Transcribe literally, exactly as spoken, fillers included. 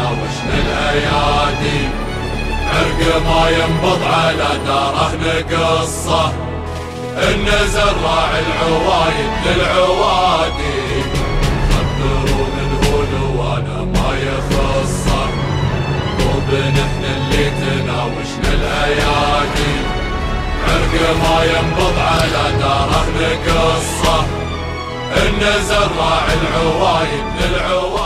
تناوشنا الايادي، عرق ما ينبض على داره نقصه، ان زرع العوايد للعوادي، خبرون الهول وانا ما يخصه، وبنحن اللي تناوشنا الايادي، عرق ما ينبض على داره نقصه، ان زرع العوايد للعوادي.